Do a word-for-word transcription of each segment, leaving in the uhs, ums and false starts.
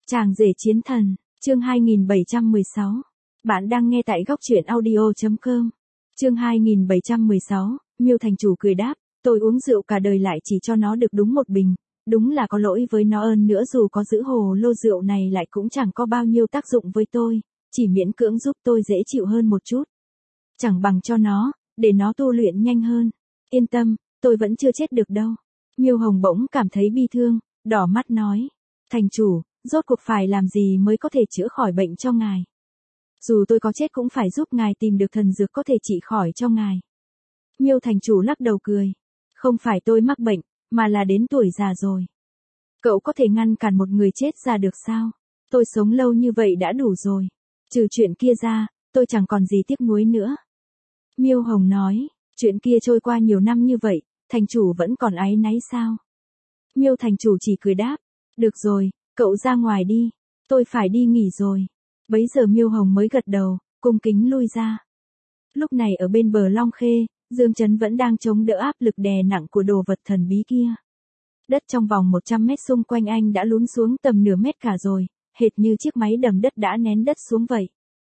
Chàng rể chiến thần, chương hai nghìn bảy trăm mười sáu. Bạn đang nghe tại góc truyện audio chấm com. Chương hai nghìn bảy trăm mười sáu, Miêu thành chủ cười đáp, tôi uống rượu cả đời lại chỉ cho nó được đúng một bình, đúng là có lỗi với nó, ơn nữa dù có giữ hồ lô rượu này lại cũng chẳng có bao nhiêu tác dụng với tôi, chỉ miễn cưỡng giúp tôi dễ chịu hơn một chút. Chẳng bằng cho nó, để nó tu luyện nhanh hơn. Yên tâm, tôi vẫn chưa chết được đâu. Miêu Hồng bỗng cảm thấy bi thương, đỏ mắt nói, thành chủ, rốt cuộc phải làm gì mới có thể chữa khỏi bệnh cho ngài? Dù tôi có chết cũng phải giúp ngài tìm được thần dược có thể trị khỏi cho ngài. Miêu thành chủ lắc đầu cười. Không phải tôi mắc bệnh, mà là đến tuổi già rồi. Cậu có thể ngăn cản một người chết ra được sao? Tôi sống lâu như vậy đã đủ rồi. Trừ chuyện kia ra, tôi chẳng còn gì tiếc nuối nữa. Miêu Hồng nói, chuyện kia trôi qua nhiều năm như vậy, thành chủ vẫn còn áy náy sao? Miêu thành chủ chỉ cười đáp, được rồi, cậu ra ngoài đi, tôi phải đi nghỉ rồi. Bấy giờ Miêu Hồng mới gật đầu, cung kính lui ra. Lúc này ở bên bờ Long Khê, Dương Chấn vẫn đang chống đỡ áp lực đè nặng của đồ vật thần bí kia. Đất trong vòng một trăm mét xung quanh anh đã lún xuống tầm nửa mét cả rồi, hệt như chiếc máy đầm đất đã nén đất xuống vậy.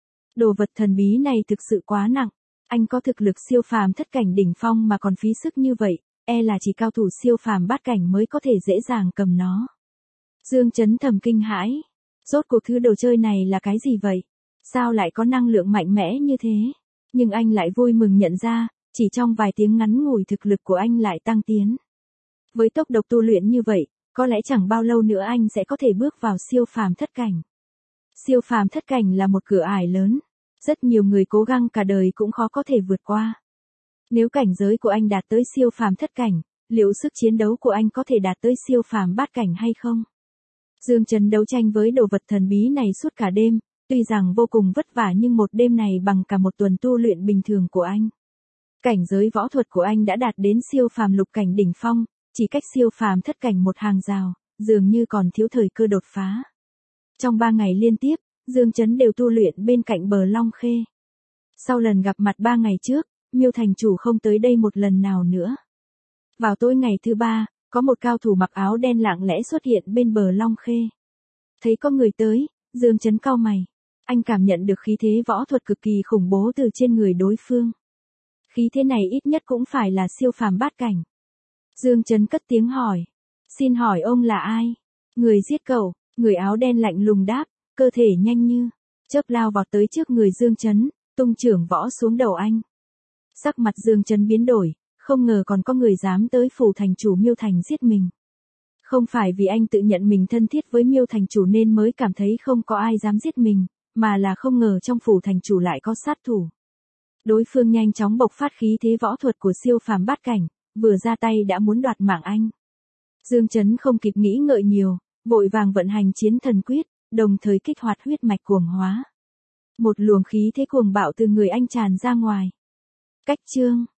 Đồ vật thần bí này thực sự quá nặng, anh có thực lực siêu phàm thất cảnh đỉnh phong mà còn phí sức như vậy, e là chỉ cao thủ siêu phàm bát cảnh mới có thể dễ dàng cầm nó. Dương Chấn thầm kinh hãi, rốt cuộc thứ đồ chơi này là cái gì vậy? Sao lại có năng lượng mạnh mẽ như thế? Nhưng anh lại vui mừng nhận ra, chỉ trong vài tiếng ngắn ngủi thực lực của anh lại tăng tiến. Với tốc độ tu luyện như vậy, có lẽ chẳng bao lâu nữa anh sẽ có thể bước vào siêu phàm thất cảnh. Siêu phàm thất cảnh là một cửa ải lớn, rất nhiều người cố gắng cả đời cũng khó có thể vượt qua. Nếu cảnh giới của anh đạt tới siêu phàm thất cảnh, liệu sức chiến đấu của anh có thể đạt tới siêu phàm bát cảnh hay không? Dương Chấn đấu tranh với đồ vật thần bí này suốt cả đêm, tuy rằng vô cùng vất vả nhưng một đêm này bằng cả một tuần tu luyện bình thường của anh. Cảnh giới võ thuật của anh đã đạt đến siêu phàm lục cảnh đỉnh phong, chỉ cách siêu phàm thất cảnh một hàng rào, dường như còn thiếu thời cơ đột phá. Trong ba ngày liên tiếp, Dương Chấn đều tu luyện bên cạnh bờ Long Khê. Sau lần gặp mặt ba ngày trước, Miêu thành chủ không tới đây một lần nào nữa. Vào tối ngày thứ ba, có một cao thủ mặc áo đen lặng lẽ xuất hiện bên bờ Long Khê. Thấy có người tới, Dương Chấn cau mày. Anh cảm nhận được khí thế võ thuật cực kỳ khủng bố từ trên người đối phương. Khí thế này ít nhất cũng phải là siêu phàm bát cảnh. Dương Chấn cất tiếng hỏi. Xin hỏi ông là ai? Người giết cậu, người áo đen lạnh lùng đáp, cơ thể nhanh như chớp lao vọt tới trước người Dương Chấn, tung chưởng võ xuống đầu anh. Sắc mặt Dương Chấn biến đổi, không ngờ còn có người dám tới phủ thành chủ Miêu Thành giết mình. Không phải vì anh tự nhận mình thân thiết với Miêu thành chủ nên mới cảm thấy không có ai dám giết mình, mà là không ngờ trong phủ thành chủ lại có sát thủ. Đối phương nhanh chóng bộc phát khí thế võ thuật của siêu phàm bát cảnh, vừa ra tay đã muốn đoạt mạng anh. Dương Chấn không kịp nghĩ ngợi nhiều, vội vàng vận hành chiến thần quyết, đồng thời kích hoạt huyết mạch cuồng hóa. Một luồng khí thế cuồng bạo từ người anh tràn ra ngoài. Cách chương